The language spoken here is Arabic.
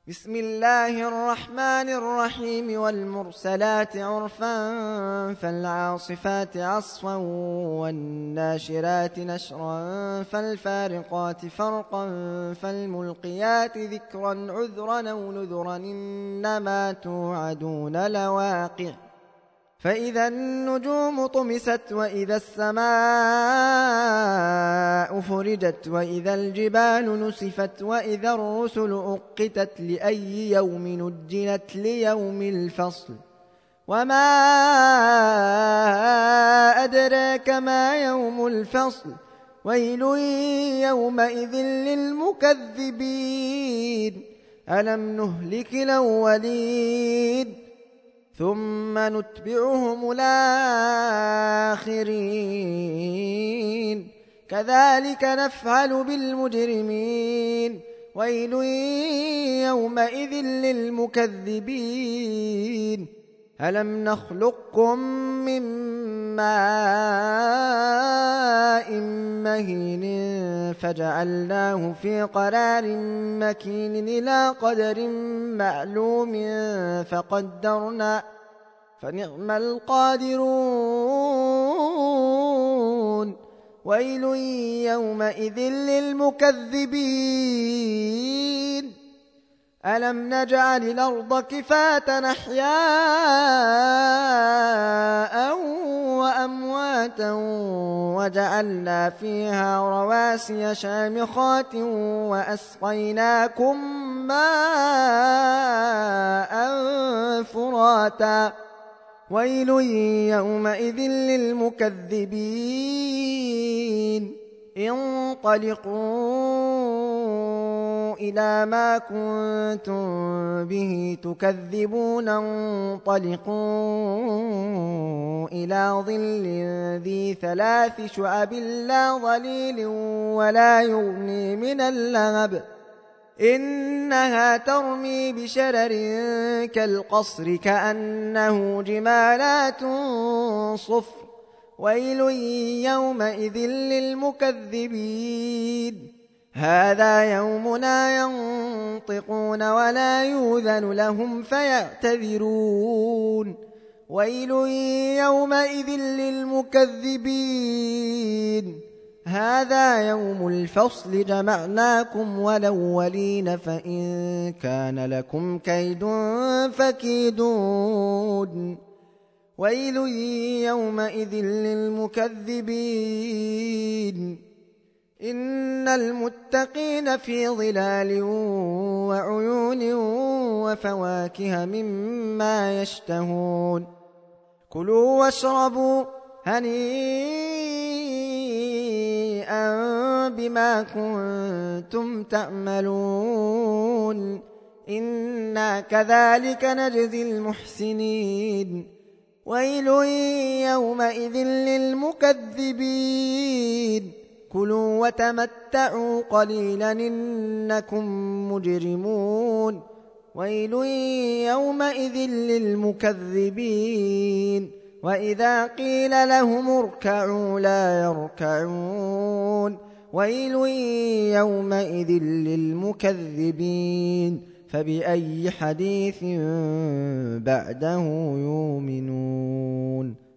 بسم الله الرحمن الرحيم والمرسلات عرفا فالعاصفات عصفا والناشرات نشرا فالفارقات فرقا فالملقيات ذكرا عذرا أو نذرا إنما توعدون لواقع فإذا النجوم طمست وإذا السماء فرجت وإذا الجبال نسفت وإذا الرسل أقتت لأي يوم نجلت ليوم الفصل وما أدراك ما يوم الفصل ويل يومئذ للمكذبين ألم نهلك الأولين ثم نتبعهم الآخرين كذلك نفعل بالمجرمين ويل يومئذ للمكذبين ألم نخلقكم من ماء مهين فجعلناه في قرار مكين إلى قدر معلوم فقدرنا فنعم القادرون ويل يومئذ للمكذبين ألم نجعل الأرض كفاة أحياء وأمواتا وجعلنا فيها رواسي شامخات وأسقيناكم ماء فراتا ويل يومئذ للمكذبين انطلقوا إلى ما كنتم به تكذبون انطلقوا إلى ظل ذي 3 شعب لا ظليل ولا يغني من اللهب إنها ترمي بشرر كالقصر كأنه جمالات صفر ويل يومئذ للمكذبين هذا يومنا ينطقون ولا يؤذن لهم فيعتذرون ويل يومئذ للمكذبين هذا يوم الفصل جمعناكم والأولين فإن كان لكم كيد فكيدون ويل يومئذ للمكذبين إن المتقين في ظلال وعيون وفواكه مما يشتهون كلوا واشربوا هنيئا بما كنتم تعملون إنا كذلك نجزي المحسنين ويل يومئذ للمكذبين كلوا وتمتعوا قليلا إنكم مجرمون ويل يومئذ للمكذبين وإذا قيل لهم اركعوا لا يركعون ويل يومئذ للمكذبين فبأي حديث بعده يؤمنون